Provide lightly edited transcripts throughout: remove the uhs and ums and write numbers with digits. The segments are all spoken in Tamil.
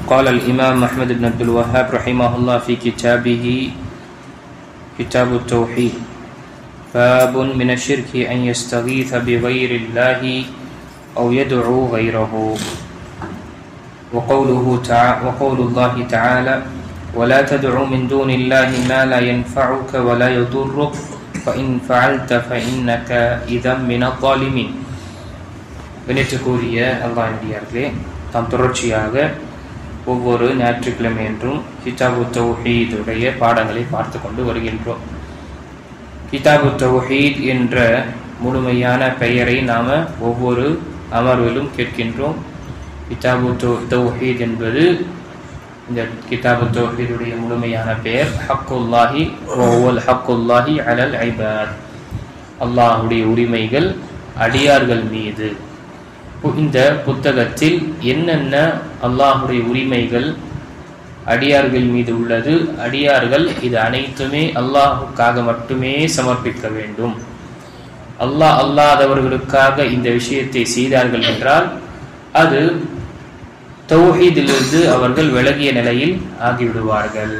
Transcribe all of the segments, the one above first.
قال الإمام أحمد بن عبد الوهاب رحمه الله في كتابه كتاب التوحيد باب من الشرك أن يستغيث بغير الله أو يدعو غيره وقول الله تعالى ولا تدعو من دون الله ما لا ينفعك ولا يضرك فإن فعلت فإنك إذا من الظالمين. கணியத்துக்குரிய அல்லாஹ்வினடியார்களே, தாம் தொடர்ச்சியாக ஒவ்வொரு ஞாயிற்றுக்கிழமை என்றும் கிதாபு தௌஹீத் உடைய பாடங்களை பார்த்து கொண்டு வருகின்றோம். கிதாபு தௌஹீத் என்ற முழுமையான பெயரை நாம ஒவ்வொரு அமர்விலும் கேட்கின்றோம். கிதாபு தௌஹீத் என்பது, இந்த கிதாபு தௌஹீதுடைய முழுமையான பெயர் ஹக்குல்லாஹி வஹுவல் ஹக்குல்லாஹி அலல் இபாத், அல்லாஹ்வுடைய உரிமைகள் அடியார்கள் மீது. இந்த புத்தகத்தில் என்னென்ன அல்லாஹ்வுடைய உரிமைகள் அடியார்கள் மீது உள்ளது, அடியார்கள் இது அனைத்துமே அல்லாஹுக்காக மட்டுமே சமர்ப்பிக்க வேண்டும். அல்லாஹ் அல்லாதவர்களுக்காக இந்த விஷயத்தை செய்தார்கள் என்றால் அது தௌஹீதிலிருந்து அவர்கள் விலகிய நிலையில் ஆகிவிடுவார்கள்.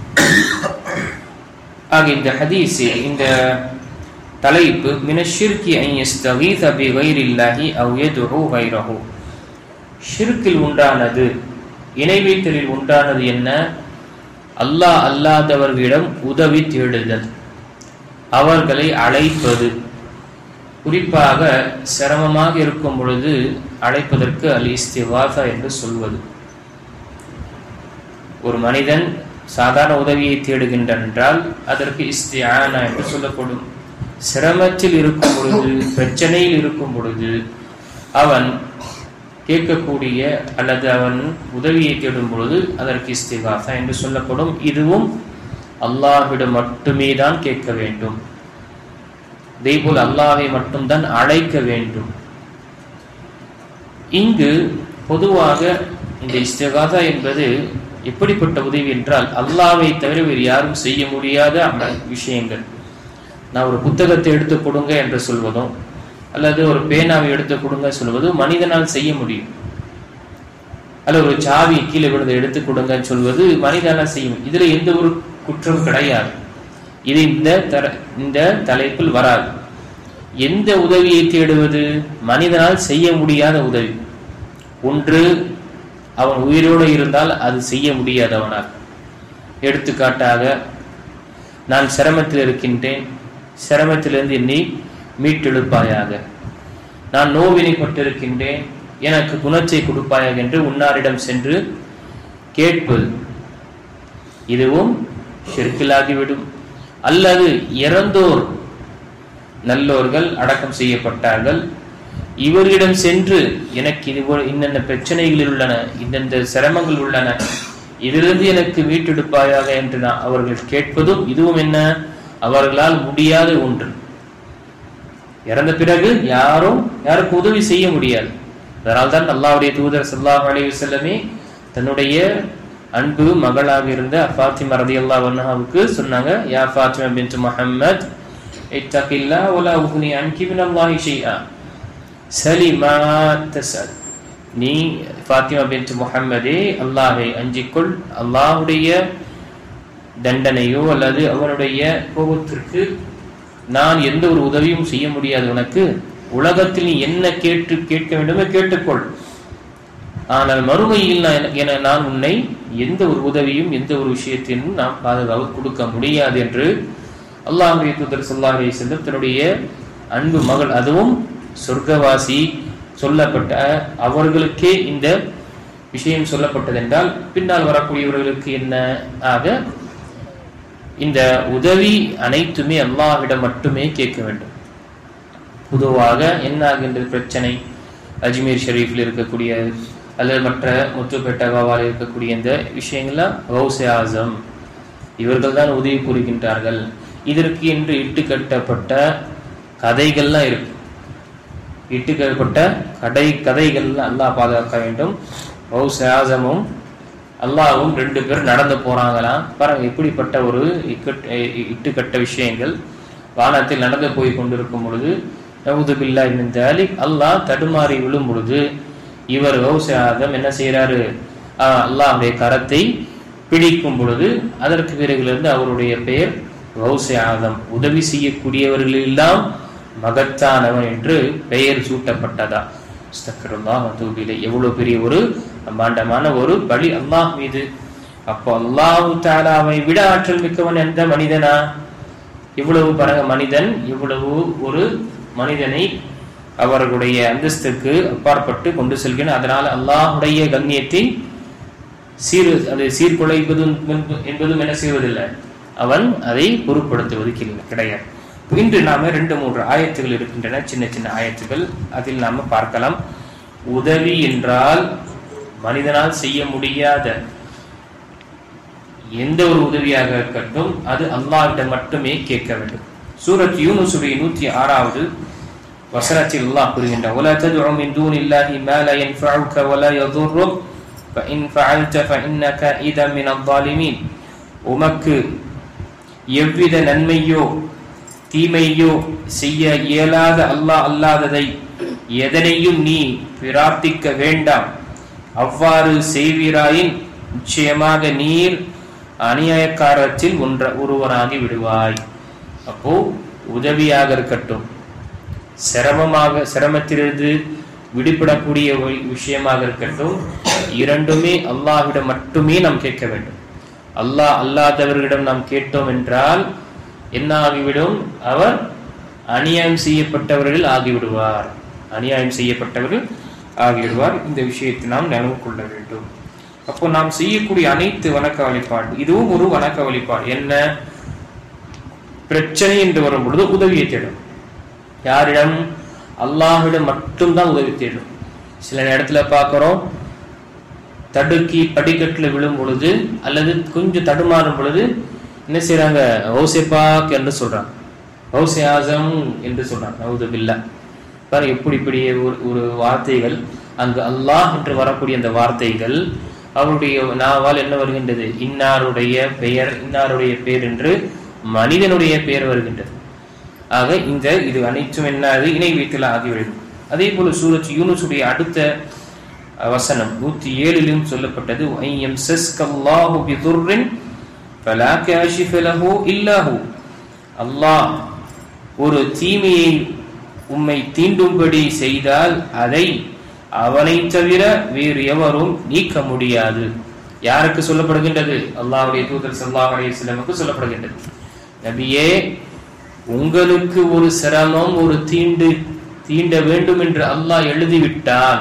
ஆக இந்த ஹதீஸில் இந்த தலைப்பு மினஷ்ஷிர்கி அன் யஸ்தகீஸ பிகைரில்லாஹி அவ் யதுஉ கைரஹு, ஷிர்கில் உண்டானது, இணை வைத்தலில் உண்டானது என்ன? அல்லாஹ் அல்லாதவர்களிடம் உதவி தேடுதல், அவர்களை அழைப்பது. குறிப்பாக சிரமமாக இருக்கும் பொழுது அழைப்பதற்கு அல் இஸ்திகாஸா என்று சொல்வது. ஒரு மனிதன் சாதாரண உதவியை தேடுகின்றான் என்றால் அதற்கு இஸ்திஆனா என்று சொல்லப்படும். சிரமத்தில் இருக்கும் பொழுது, பிரச்சனையில் இருக்கும் பொழுது அவன் கேட்கக்கூடிய அல்லது அவன் உதவியை தேடும் பொழுது அதற்கு இஸ்திகாஸா என்று சொல்லப்படும். இதுவும் அல்லாஹ்விடம் மட்டுமே தான் கேட்க வேண்டும். அதேபோல் அல்லாஹ்வை மட்டும்தான் அழைக்க வேண்டும். இங்கு பொதுவாக இந்த இஸ்திகாஸா என்பது எப்படிப்பட்ட உதவி என்றால், அல்லாஹ்வை தவிர வேறு யாரும் செய்ய முடியாத விஷயங்கள். நான் ஒரு புத்தகத்தை எடுத்து கொடுங்க என்று சொல்வதும் அல்லது ஒரு பேனாவை எடுத்து கொடுங்க சொல்வதும் மனிதனால் செய்ய முடியும். அல்லது ஒரு சாவி கீழே விழுந்து எடுத்து கொடுங்கன்னு சொல்வது மனிதனால் செய்ய முடியும். இதுல எந்த ஒரு குற்றம் கிடையாது. இது இந்த தலைப்பில் வராது. எந்த உதவியை தேடுவது? மனிதனால் செய்ய முடியாத உதவி. ஒன்று, அவன் உயிரோடு இருந்தால் அது செய்ய முடியாதவனாக. எடுத்துக்காட்டாக, நான் சிரமத்தில் இருக்கின்றேன், சிரமத்திலிருந்து என்னை மீட்டெடுப்பாயாக. நான் நோவினைப்பட்டிருக்கின்றேன், எனக்கு குணத்தை கொடுப்பாயாக என்று உன்னாரிடம் சென்று கேட்பது, இதுவும் ஷிர்கிலாகிவிடும். அல்லது இறந்தோர், நல்லோர்கள் அடக்கம் செய்யப்பட்டார்கள், இவர்களிடம் சென்று எனக்கு இன்னென்ன பிரச்சனைகளில் உள்ளன, இந்தந்த சிரமங்கள் உள்ளன, இதிலிருந்து எனக்கு மீட்டெடுப்பாயாக என்று அவர்கள் கேட்பதும் இதுவும் என்ன? அவர்களால் முடியாத ஒன்று. இறந்த பிறகு யாருக்கும் உதவி செய்ய முடியாது. அதனால்தான் அல்லாஹ்வுடைய தூதர் ஸல்லல்லாஹு அலைஹி வஸல்லமே தன்னுடைய அன்பு மகளாக இருந்த ஃபாத்திமா ரலியல்லாஹு அன்ஹாவுக்கு சொன்னாங்க, யா ஃபாத்திமா பின்த் முஹம்மத் இத்தகில்லாஹ் வலா உக்னி அன்கி மினல்லாஹி ஷைஆ சலிமா தஸல். நீ ஃபாத்திமா பின்த் முஹம்மதே, அல்லாஹ்வை அஞ்சிக்கொள், அல்லாஹ்வுடைய தண்டனையோ அல்லது அவனுடைய கோபத்திற்கு நான் எந்த ஒரு உதவியும் செய்ய முடியாது உனக்கு. உலகத்தில் நீ என்ன கேட்க வேண்டுமோ கேட்டுக்கொள், ஆனால் மறுமையில் நான் உன்னை எந்த ஒரு உதவியும் எந்த ஒரு விஷயத்திலும் நாம் பாதுகாப்பு கொடுக்க முடியாது என்று அல்லாஹ்வுடைய தூதர் ஸல்லல்லாஹு அலைஹி வஸல்லம் தன்னுடைய அன்பு மகள், அதுவும் சொர்க்கவாசி சொல்லப்பட்ட அவர்களுக்கே இந்த விஷயம் சொல்லப்பட்டதென்றால் பின்னால் வரக்கூடியவர்களுக்கு என்ன ஆக? இந்த உதவி அனைத்துமே அல்லாஹ்விடம் மட்டுமே கேட்க வேண்டும். பொதுவாக என்ன ஆகின்றது பிரச்சனை? அஜ்மீர் ஷரீஃபில் இருக்கக்கூடிய அல்லது மற்ற முத்துப்பேட்டகாவால் இருக்கக்கூடிய இந்த விஷயங்கள்லாம் கௌஸே ஆஸம் இவர்கள் தான் உதவி புரிகின்றார்கள். இதற்கு என்று இட்டுக்கட்டப்பட்ட கதைகள்லாம் இருக்கு. இட்டுக்கட்டப்பட்ட கதைகள் அல்லாஹ் பாதுகாக்க வேண்டும். கௌஸே ஆஸமும் அல்லாஹ்வும் ரெண்டு பேர் நடந்து போறாங்களாம். பாருங்க எப்படிப்பட்ட ஒரு இட்டுக்கட்ட விஷயங்கள். வானத்தில் நடந்து போய் கொண்டிருக்கும் பொழுது நவுது பில்லாஹி மின் தாலிக், அல்லாஹ் தடுமாறி விழும் பொழுது இவர் கௌஸே ஆஸம் என்ன செய்யறாரு? அல்லாஹ்வுடைய கரத்தை பிடிக்கும் பொழுது அதற்கு பிறகிலிருந்து அவருடைய பெயர் கௌஸே ஆதம், உதவி செய்யக்கூடியவர்களெல்லாம் மகத்தானவன் என்று பெயர் சூட்டப்பட்டதா. அஸ்தக்ஃபிருல்லாஹ் வ தூபு இலைஹ். எவ்வளவு பெரிய ஒரு அம்பாண்டமான ஒரு பலி அல்லாஹ் மீது. அப்போ அல்லாஹ் தஆலாவை விட ஆற்றல் மிக்கவன் எந்த மனிதனா? இவ்வளவு பாருங்க, மனிதன் இவ்வளவு ஒரு மனிதனை அவர்களுடைய அந்தஸ்துக்கு அப்பாற்பட்டு கொண்டு செல்கிறான். அதனால அல்லாஹ்வுடைய கண்ணியத்தை சீர்குலைப்பதும் என்பதும் என்ன செய்வதில்லை, அவன் அதை பொருட்படுத்துவது கிடையாது. இன்று நாம 2-3 ஆயத்துகள் இருக்கின்றன, சின்ன சின்ன ஆயத்துகள். அதில் நாம பார்க்கலாம். உதவி என்றால் மனிதனால் செய்ய முடியாத எந்த ஒரு உதவியாக இருக்கட்டும் அது அல்லாஹ்விடம் மட்டுமே கேட்க வேண்டும். சூரத் யூனுஸுடைய 106வது வசனத்தில் அல்லாஹ் கூறுகின்றான், وَلَا تَدْعُ مِن دُونِ اللَّهِ مَا لَا يَنفَعُكَ وَلَا يَضُرُّكَ فَإِنْ فَعَلْتَ فَإِنَّكَ إِذًا مِنَ الظَّالِمِينَ. உமக்கு எவ்வித நன்மையோ தீமையோ செய்ய இயலாத அல்லாஹ் அல்லாததை எதனையும் நீ பிரார்த்திக்க வேண்டாம். அவ்வாறு செய்வீராயின் நிச்சயமாக நீர் அநியாயக்காரத்தில் ஒருவராகி விடுவாய். அப்போ உதவியாக இருக்கட்டும், சிரமத்திலிருந்து விடுபடக்கூடிய விஷயமாக இருக்கட்டும், இரண்டுமே அல்லாஹ்விடம் மட்டுமே நாம் கேட்க வேண்டும். அல்லாஹ் அல்லாதவர்களிடம் நாம் கேட்டோம் என்றால் என்ன ஆகிவிடும்? அவர் அநியாயம் செய்யப்பட்டவர்கள் ஆகிவிடுவார். இந்த விஷயத்தை நாம் நினைவு கொள்ள வேண்டும். அப்போ நாம் செய்யக்கூடிய அனைத்து வணக்க வழிபாடு இதுவும் ஒரு வணக்க வழிபாடு. என்ன பிரச்சனை என்று வரும் பொழுது உதவியை தேடும். யாரிடம்? அல்லாஹ்விடம் மட்டும்தான் உதவி தேடும். சில இடத்துல பார்க்கிறோம், தடுக்கி படிக்கட்டுல விழும் பொழுது அல்லது கொஞ்சம் தடுமாறும் பொழுது என்ன செய்யறாங்க? கௌஸே பாக் என்று சொல்றாங்க, கௌஸே ஆஸம் என்று சொல்றாங்க. நவுது பில்லாஹ். பாரு எப்படி ஒரு வார்த்தைகள் அங்கு அல்லாஹ் என்று வரக்கூடிய அந்த வார்த்தைகள் அவருடைய நாவால் என்ன வருகின்றது? இன்னாருடைய பெயர் என்று மனிதனுடைய பெயர் வருகின்றது. ஆக இது அனைத்தும் என்னது? இணை வைத்தல் ஆகிவிடும். அதே போல சூரத் யூனுஸுடைய அடுத்த வசனம் 107 சொல்லப்பட்டது, அல்லாஹ் ஒரு தீமையை உம்மை தீண்டும்படி செய்தால் அதை அவனை தவிர வேறு எவரும் நீக்க முடியாது. யாருக்கு சொல்லப்படுகின்றது? அல்லாஹ்வுடைய தூதர் ஸல்லல்லாஹு அலைஹி வஸல்லமுக்கு சொல்லப்படுகின்றது. நபியே, உங்களுக்கு ஒரு சிரமம், ஒரு தீண்ட வேண்டும் என்று அல்லாஹ் எழுதிவிட்டால்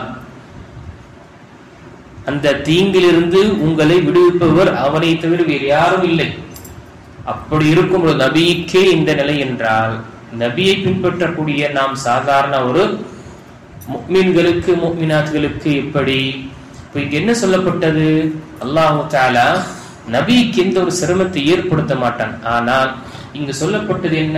அந்த தீங்கிலிருந்து உங்களை விடுவிப்பவர் அவனை தவிர வேறு யாரும் இல்லை. அப்படி இருக்கும் ஒரு நபிக்கே இந்த நிலை என்றால் நபியை பின்பற்றக்கூடிய நாம் சாதாரண ஒரு முஃமின்களுக்கு முஃமினாத்களுக்கு எப்படி? இங்க என்ன சொல்லப்பட்டது? அல்லாஹ் தஆலா நபிக்கு எந்த ஒரு சிரமத்தை ஏற்படுத்த மாட்டான். ஆனால் இங்கு சொல்லப்பட்டது என்ன?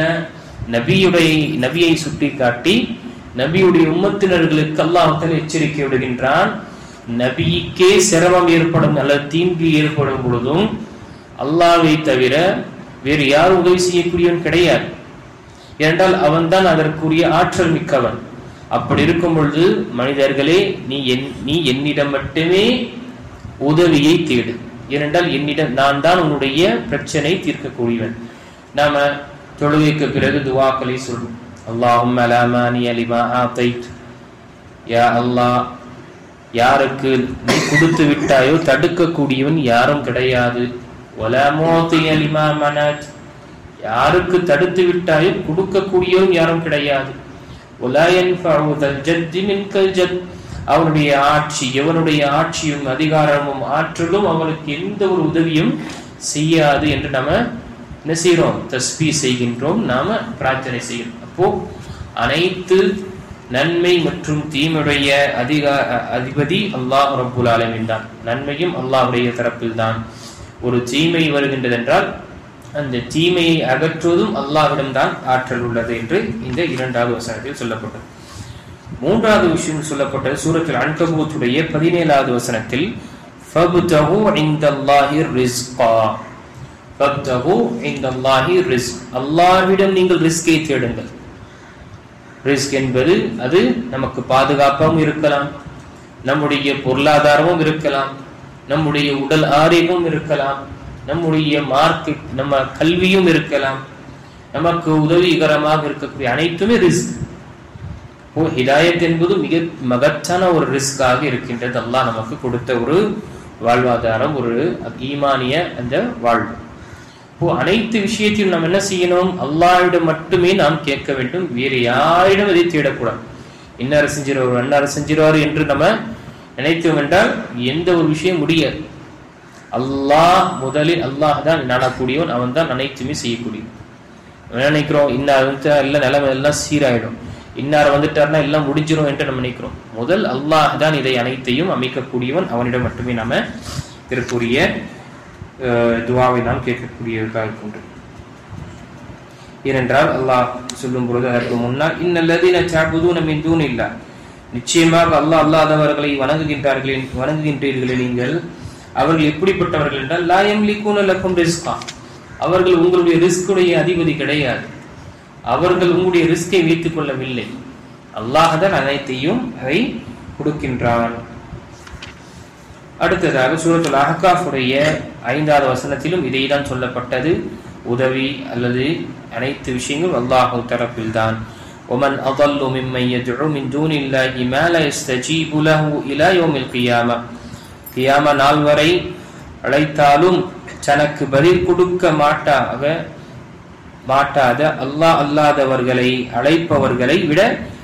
நபியை சுட்டி காட்டி நபியுடைய உம்மத்தினர்களுக்கு அல்லாஹ் தஆலா எச்சரிக்கை விடுகின்றான். நபிக்கே சிரமம் ஏற்படும் அல்லது தீங்கு ஏற்படும் பொழுதும் அல்லாஹ்வை தவிர வேறு யாரும் உதவி செய்யக்கூடியவன் கிடையாது. ஏனென்றால் அவன் தான் அதற்குரிய ஆற்றல் மிக்கவன். அப்படி இருக்கும் பொழுது மனிதர்களே, நீ என்னிடம் மட்டுமே உதவியை தேடு. ஏனென்றால் நான் தான் உன்னுடைய பிரச்சனை தீர்க்கக்கூடியவன். நாம தொழுகைக்கு பிறகு துஆக்களை சொல்றோம். அல்லாஹும்ம லா மானிய லிமா ஆதைத், யா அல்லாஹ், யாருக்கு நீ கொடுத்து விட்டாயோ தடுக்கக்கூடியவன் யாரும் கிடையாது. வலா மூதிய லிமா மனத், யாருக்கு தடுத்து விட்டாயோ கொடுக்கக்கூடியவன் யாரும் கிடையாது. வலா யன்ஃபஉ தல் ஜத் மின்கல் ஜத், அவனுடைய ஆட்சி, எவனுடைய ஆட்சியும் அதிகாரமும் ஆற்றலும் அவனுக்கு எந்த ஒரு உதவியும் செய்யாது என்று நாம என்ன செய்கிறோம்? தஸ்பீஹ் செய்கின்றோம், நாம பிரார்த்தனை செய்கிறோம். அப்போ அனைத்து நன்மை மற்றும் தீமையுடைய அதிபதி அல்லாஹ் ரப்புல் ஆலமீன் தான். நன்மையும் அல்லாஹ்வுடைய தரப்பில் தான். ஒரு தீமை வருகின்றது என்றால் அந்த தீமையை அகற்றுவதும் அல்லாஹ்விடம் தான் ஆற்றல் உள்ளது என்று இந்த 2வது வசனத்தில் சொல்லப்பட்டது. 3வது விஷயம் சொல்லப்பட்டது சூரத்துல் அன்கபூத்துடைய 17வது வசனத்தில், ஃபப்தஹு இன்தல்லாஹி ரிஸ்கா, ஃபப்தஹு இன்தல்லாஹி ரிஸ்க், அல்லாஹ்விடம் நீங்கள் ரிஸ்கை தேடுங்கள். ரிஸ்க் என்பது அது நமக்கு பாதுகாப்பாகவும் இருக்கலாம், நம்முடைய பொருளாதாரமும் இருக்கலாம், நம்முடைய உடல் ஆரோக்கியம் இருக்கலாம், நம்முடைய நம்ம கல்வியும் இருக்கலாம், நமக்கு உதவிகரமாக இருக்கக்கூடிய அனைத்துமே ரிஸ்க். ஹிதாயத் என்பது மிக மகத்தான ஒரு ரிஸ்காக இருக்கின்றது. அல்லாஹ் நமக்கு கொடுத்த ஒரு வாழ்வாதாரம், ஒரு ஈமானிய அந்த வாழ்வு. அனைத்து விஷயத்தையும் நாம் என்ன செய்யணும்? அல்லாஹ்விடம் மட்டுமே நாம் கேட்க வேண்டும், வேறு யாரிடம் இதை தேடக்கூடாது. இன்னார் செஞ்சிருவார், அன்னார் செஞ்சிருவார் என்று நம்ம நினைத்தோம் என்றால் எந்த ஒரு விஷயம் முடியாது. அல்லாஹ் முதலில், அல்லாஹ் தான் நாடக்கூடியவன், அவன் தான் அனைத்துமே செய்யக்கூடியவன். நினைக்கிறோம் இன்னார் எல்லாம் நிலைமை எல்லாம் சீராயிடும், இன்னார் வந்துட்டார்னா எல்லாம் முடிஞ்சிடும் என்று நம்ம நினைக்கிறோம். முதல் அல்லாஹ் தான் இதை அனைத்தையும் அமைக்கக்கூடியவன், அவனிடம் மட்டுமே நாம இதற்குரிய துஆவை நாம் கேட்கக்கூடியவர்களாக இருக்கின்றோம். ஏனென்றால் அல்லாஹ் சொல்லும் பொழுது அதற்கு முன்னால் இன்னல்லதீன தஅபுதூன மின் தூனில்லாஹ், நிச்சயமாக அல்லாஹ் அல்லாதவர்களை வணங்குகின்றீர்களே நீங்கள், அவர்கள் எப்படிப்பட்டவர்கள் என்றால் லா யம்லிகூன லக்கும் ரிஸ்கா, அவர்கள் உங்களுடைய ரிஸ்குடைய அதிபதி கிடையாது, அவர்கள் உங்களுடைய ரிஸ்கை வைத்துக் கொள்ளவில்லை, அல்லாஹ் தான் அனைத்தையும் அதை கொடுக்கின்றான். அடுத்ததாக சூரத்துல் அஹ்காஃபுடைய 5வது வசனத்திலும் இதைதான் சொல்லப்பட்டது. உதவி அல்லது அனைத்து விஷயங்கள் அல்லாஹ் தரப்பில் தான். ஒமன் அதல்லு மிம்மன் யதுஉ மின் தூனில்லாஹி மா லா யஸ்தஜீபு லஹு இலா யௌமில் கியாமah, கியாம நாள் வரை அழைத்தாலும் தனக்கு பதில் கொடுக்க மாட்டாத அல்லாஹ் அல்லாதவர்களை அழைப்பவர்களை விட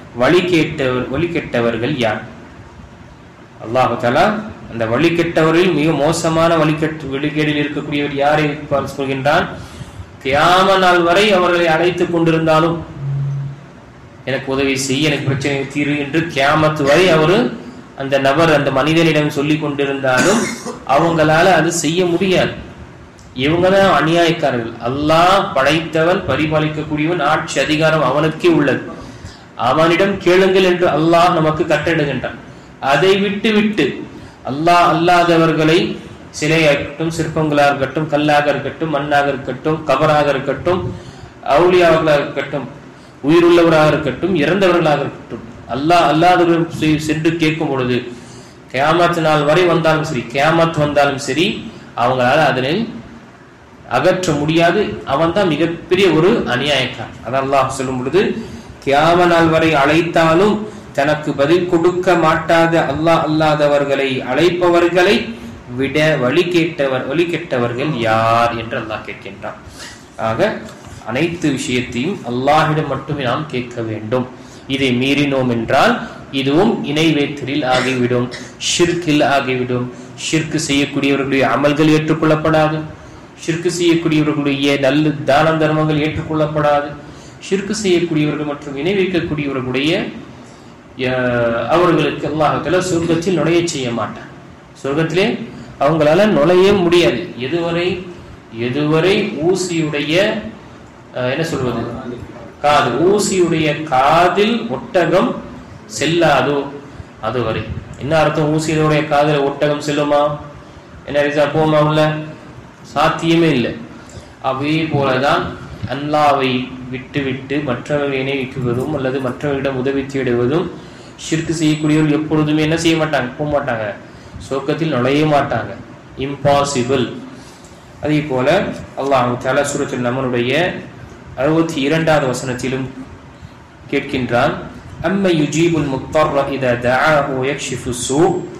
வழி கெட்டவர்கள் யார்? அல்லாஹ் தஆலா அந்த வழி கெட்டவரில் மிக மோசமான வழிகேடில் இருக்கக்கூடியவர் யாரை சொல்கின்றான்? கியாம நாள் வரை அவர்களை அழைத்துக் கொண்டிருந்தாலும் எனக்கு உதவி செய்ய, எனக்கு பிரச்சனை தீர்வு என்று கியாமத்து வரை அவரு அந்த நபர் அந்த மனிதனிடம் சொல்லிக் கொண்டிருந்தாலும் அவங்களால அது செய்ய முடியாது. இவங்கதான் அநியாயக்காரர்கள். அல்லாஹ் படைத்தவன், பரிபாலிக்கக்கூடியவன், ஆட்சி அதிகாரம் அவனுக்கே உள்ளது. அவனிடம் கேளுங்கள் என்று அல்லாஹ் நமக்கு கட்டளையிடுகின்றான். அதை விட்டு அல்லாஹ் அல்லாதவர்களை, சிலையாக இருக்கட்டும், சிற்பங்களாக இருக்கட்டும், கல்லாக இருக்கட்டும், மண்ணாக இருக்கட்டும், கபராக இருக்கட்டும், அவுலியாவர்களாக இருக்கட்டும், உயிருள்ளவராக இருக்கட்டும், இறந்தவர்களாக இருக்கட்டும், அல்லாஹ் அல்லாதவர்கள் சென்று கேட்கும் பொழுது கியாமத் நாள் வரை வந்தாலும் சரி, கியாமத் வந்தாலும் சரி, அவங்களால அதனை அகற்ற முடியாது. அவன் தான் மிகப்பெரிய ஒரு அநியாயக்காரன். அதான் அல்லாஹ் சொல்லும் பொழுது கியாம நாள் வரை அழைத்தாலும் தனக்கு பதில் கொடுக்க மாட்டாத அல்லாஹ் அல்லாதவர்களை அழைப்பவர்களை விட வழி கெட்டவர்கள் யார் என்று அல்லாஹ் கேட்கின்றான். ஆக அனைத்து விஷயத்தையும் அல்லாஹ்விடம் மட்டுமே நாம் கேட்க வேண்டும். இதை மீறினோம் என்றால் இதுவும் இணை வைத்தலில் ஆகிவிடும், ஷிர்கில் ஆகிவிடும். ஷிர்க் செய்யக்கூடியவர்களுடைய அமல்கள் ஏற்றுக்கொள்ளப்படாது, ஷிர்க் செய்யக்கூடியவர்களுடைய நல்ல தான தர்மங்கள் ஏற்றுக்கொள்ளப்படாது. ஷிர்க் செய்யக்கூடியவர்கள் மற்றும் இணை வைக்கக்கூடியவர்களுடைய அவர்களுக்கு அல்லாஹ் தஆலா சொர்க்கத்தில் நுழைய செய்ய மாட்டான். சொர்க்கத்திலே அவங்களால நுழைய முடியாது. எதுவரை ஊசியுடைய என்ன சொல்வது காது, ஊசியுடைய காதில் ஒட்டகம் செல்லாதோ அதுவரை. என்ன அர்த்தம்? ஊசியுடைய காதில் ஒட்டகம் செல்லுமா? என்ன ரிசா போமா? உள்ள சாத்தியமே இல்லை. அதே போலதான் அல்லாவை விட்டு மற்றவர்களை இணைவிக்குவதும் அல்லது மற்றவர்களிடம் உதவி தேடுவதும், ஷிர்க் செய்யக்கூடியவர்கள் எப்பொழுதுமே என்ன செய்ய மாட்டாங்க? போக மாட்டாங்க, சொர்க்கத்தில் நுழைய மாட்டாங்க. இம்பாசிபிள். அதே போல அல்லாஹ் தஆலா சூரத்துல் நம்லுடைய 62வது வசனத்திலும் கேட்கின்றான். அம்ம யுஜீபுல் முத்தர்ர இதா தஆஹு யக்ஷிஃபு ஸூ,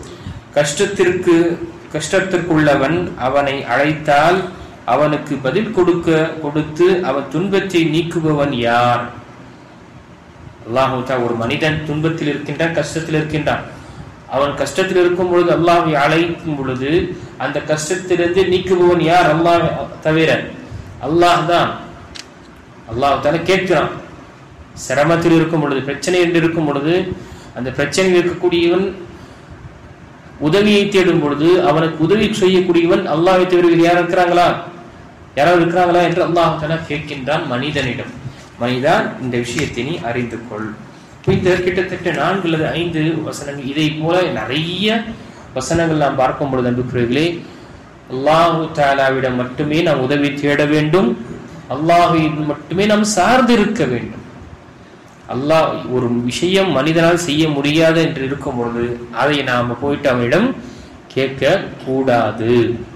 கஷ்டத்திற்குள்ளவன் அவனை அழைத்தால் அவனுக்கு பதில் கொடுத்து அவன் துன்பத்தை நீக்குபவன் யார்? அல்லாஹ் தஆலா ஒரு மனிதன் துன்பத்தில் இருக்கின்றான், கஷ்டத்தில் இருக்கின்றான். அவன் கஷ்டத்தில் இருக்கும் பொழுது அல்லாஹ்வை அழைக்கும் பொழுது அந்த கஷ்டத்திலிருந்து நீக்குபவன் யார்? அல்லாஹ் தவிர. அல்லாஹ் தான். அல்லாஹ் தஆலா கேட்கிறான். சிரமத்தில் இருக்கும் பொழுது, பிரச்சனை என்று இருக்கும் பொழுது, அந்த பிரச்சனையில் இருக்கக்கூடியவன் உதவியை தேடும் பொழுது அவனுக்கு உதவி செய்யக்கூடியவன் அல்லாஹ்வை தவிர யாராவது இருக்கிறாங்களா என்று அல்லாஹ் தஆலா கேட்கின்றான் மனிதனிடம். மனிதா, இந்த விஷயத்தை நீ அறிந்து கொள். இந்த கிட்டத்தட்ட 4 அல்லது 5 வசனங்கள், இதை போல நிறைய வசனங்கள் நாம் பார்க்கும் பொழுது அன்புக்குரியவர்களே, அல்லாஹ் தஆலாவிடம் மட்டுமே நாம் உதவி தேட வேண்டும், அல்லாஹ்வை மட்டுமே நாம் சார்ந்து இருக்க வேண்டும். அல்லாஹ் ஒரு விஷயம் மனிதனால் செய்ய முடியாது என்று இருக்கும் பொழுது அதை நாம் போயிட்டு அவனிடம் கேட்க கூடாது.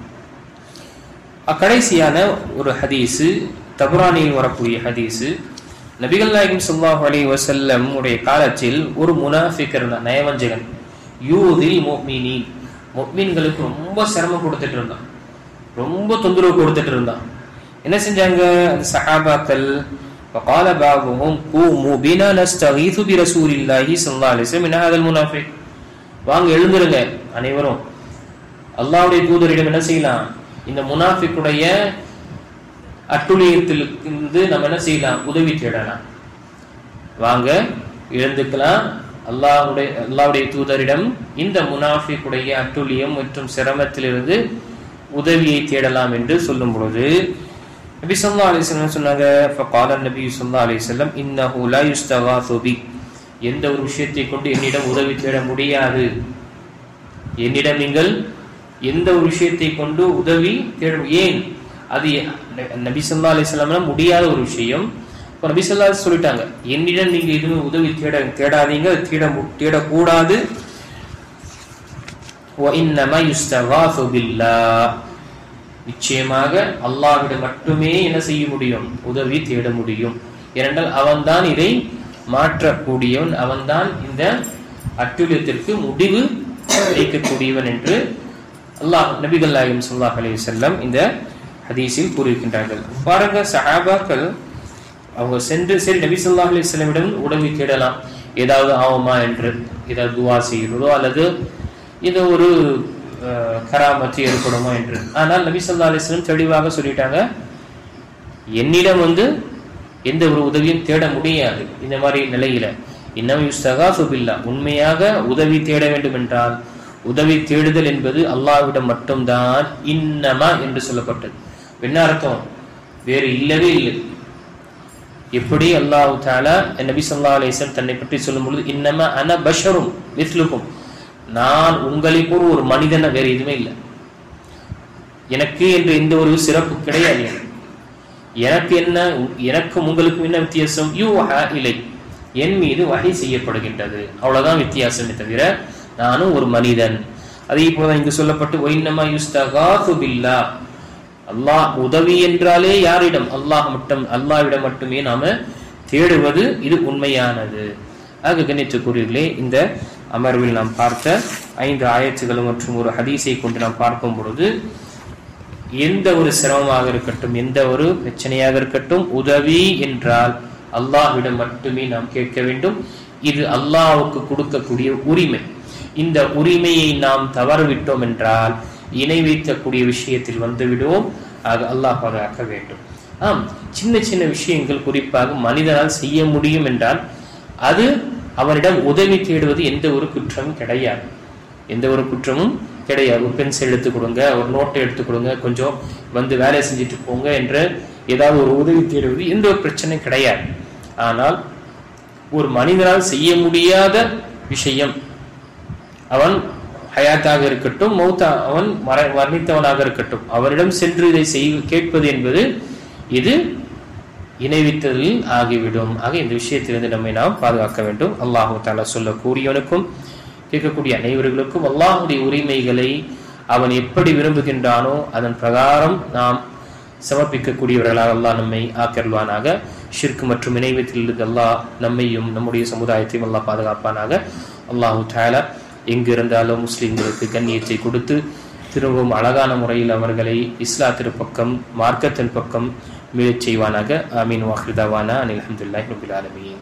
கடைசியான ஒரு ஹதீஸு, தபுரானியில் வரக்கூடிய ஹதீஸு. நபிகள் நாயகம் ஸல்லல்லாஹு அலைஹி வஸல்லம் உடைய காலத்தில் ஒரு முனாஃபிக் இருந்தான், நயவஞ்சகன். யூதில் முஃமினீன், முஃமின்களுக்கு ரொம்ப சிரமம் கொடுத்துட்டு இருந்தான், ரொம்ப தொந்தரவு கொடுத்துட்டு இருந்தான். என்ன செஞ்சாங்க அந்த சஹாபாக்கள்? فقال بعضهم قوموا بنا نستغيث برسول الله صلى الله عليه وسلم من هذا المنافق. வாங்க எழுந்திருங்க அனைவரும், அல்லாஹ்வுடைய தூதரிடம் என்ன செய்யலாம், இந்த முனாஃபிக்குடைய அட்டுழியத்திலிருந்து நம்ம என்ன செய்யலாம், உதவி தேடலாம். வாங்க எழுந்துக்கலாம், அல்லாஹ்வுடைய தூதரிடம் இந்த முனாஃபிக்குடைய அட்டுழியம் மற்றும் சிரமத்திலிருந்து உதவியை தேடலாம் என்று சொல்லும் பொழுது நபி ஸல்லல்லாஹு அலைஹி வஸல்லம் சொன்னாங்க, فقال النبي صلى الله عليه وسلم انه لا يستغاث بي. எந்த ஒரு விஷயத்தை கொண்டு என்னிடம் உதவி தேட முடியாது, என்னிடம் நீங்கள் எந்த ஒரு விஷயத்தை கொண்டு உதவி தேட, ஏன் அது நபி ஸல்லல்லாஹு அலைஹி வஸல்லம் முடியாத ஒரு விஷயம். இப்போ நபி ஸல்லல்லாஹு அலைஹி சொல்லிட்டாங்க, என்னிடம் நீங்க எதுவும் உதவி தேடாதீங்க, தேடக்கூடாது. وَإِنَّمَا يُسْتَغَاثُ بِاللَّهِ. நிச்சயமாக அல்லாஹ்விடம் மட்டுமே என்ன செய்ய முடியும், உதவி தேட முடியும். ஏனென்றால் அவன்தான் இதை மாற்றக்கூடியவன், அவன்தான் இந்த அட்டுழியத்திற்கு முடிவு வைக்கக்கூடியவன் என்று அல்லாஹ் நபிகள் நாயகம் ஸல்லல்லாஹு அலைஹி வஸல்லம் இந்த ஹதீஸில் கூறியிருக்கின்றார்கள். பாருங்க, சஹாபாக்கள் அவங்க சென்று சரி நபி ஸல்லல்லாஹு அலைஹி வஸல்லம் உதவி தேடலாம், ஏதாவது ஆகுமா என்று, ஏதாவது துஆ செய்கிறதோ அல்லது இது ஒரு கராமத்து ஏற்படுமோ என்று. ஆனால் நபி ஸல்லல்லாஹு அலைஹி வஸல்லம் தெளிவாக சொல்லிட்டாங்க, என்னிடம் எந்த ஒரு உதவியும் தேட முடியாது இந்த மாதிரி நிலையில. இன்னம யுஸ்தகாசு பில்லாஹ், உண்மையாக உதவி தேட வேண்டும் என்றால் உதவி தேடுதல் என்பது அல்லாஹ்விடம் மட்டும்தான். இன்னமா என்று சொல்லப்பட்டது என்ன அர்த்தம், வேறு இல்லவே இல்லை. எப்படி அல்லாஹ் தஆலா நபி ஸல்லல்லாஹு அலைஹி வஸல்லம் தன்னை பற்றி சொல்லும் பொழுது இன்னமா அன பஷரும் மிஸ்லுக்கும், நான் உங்களை போல ஒரு மனிதன, வேற எதுவுமே இல்லை, எனக்கு என்று எந்த ஒரு சிறப்பு கிடையாது. எனக்கு என்ன, எனக்கும் உங்களுக்கும் என்ன வித்தியாசம், யூஹா இலை, என் மீது வஹி செய்யப்படுகின்றது, அவ்வளவுதான் வித்தியாசமே தவிர நானும் ஒரு மனிதன். அதே போல இங்கு சொல்லப்பட்டு ஒயின்னமா யுஸ்தகாது பில்லாஹ், அல்லாஹ் உதவி என்றாலே யாரிடம், அல்லாஹ்விடம் மட்டுமே நாம தேடுவது, இது உண்மையானது. ஆக கண்ணியத்துக்குரியவர்களே, இந்த அமர்வில் நாம் பார்த்த 5 ஆயத்துகள் மற்றும் ஒரு ஹதீஸை கொண்டு நாம் பார்க்கும் பொழுது எந்த ஒரு சிரமமாக இருக்கட்டும், எந்த ஒரு பிரச்சனையாக இருக்கட்டும், உதவி என்றால் அல்லாஹ்விடம் மட்டுமே நாம் கேட்க வேண்டும். இது அல்லாஹ்வுக்கு கொடுக்கக்கூடிய உரிமை. இந்த உரிமையை நாம் தவறவிட்டோம் என்றால் இணை வைக்கக்கூடிய விஷயத்தில் வந்து விடுவோம். ஆக அல்லாஹ் பாதுகாக்க வேண்டும். சின்ன சின்ன விஷயங்கள் குறிப்பாக மனிதனால் செய்ய முடியும் என்றால் அது அவரிடம் உதவி தேடுவது எந்த ஒரு குற்றமும் கிடையாது, எந்த ஒரு குற்றமும் கிடையாது. ஒரு பென்சில் எடுத்துக் கொடுங்க, ஒரு நோட்டை எடுத்துக் கொடுங்க, கொஞ்சம் வந்து வேலை செஞ்சுட்டு போங்க என்ற ஏதாவது ஒரு உதவி தேடுவது எந்த ஒரு பிரச்சனையும் கிடையாது. ஆனால் ஒரு மனிதனால் செய்ய முடியாத விஷயம், அவன் ஹயாத்தாக இருக்கட்டும் மௌத்தா, அவன் மரணித்தவனாக இருக்கட்டும், அவரிடம் சென்று இதை கேட்பது என்பது இது இணைவித்ததில் ஆகிவிடும். ஆக இந்த விஷயத்திலிருந்து நம்மை நாம் பாதுகாக்க வேண்டும். அல்லாஹு தஆலா சொல்லக்கூடியவனுக்கும் கேட்கக்கூடிய அனைவர்களுக்கும் அல்லாஹ்வுடைய உரிமைகளை அவன் எப்படி விரும்புகின்றானோ அதன் பிரகாரம் நாம் சமர்ப்பிக்கக்கூடியவர்களாக அல்லாஹ் நம்மை ஆக்கருள்வானாக. ஷிர்க் மற்றும் இணைவித்திலிருந்து அல்லாஹ் நம்மையும் நம்முடைய சமுதாயத்தையும் அல்லாஹ் பாதுகாப்பானாக. அல்லாஹு தஆலா எங்கு இருந்தாலும் முஸ்லிம்களுக்கு கண்ணியத்தை கொடுத்து திரும்பவும் அழகான முறையில் அவர்களை இஸ்லாத்தின் பக்கம், மார்க்கத்தின் பக்கம் மீளச் செய்வானாக. ஆமீன். வாஹிர் தவானா அனில் ஹம்துலில்லாஹி ரப்பில் ஆலமீன்.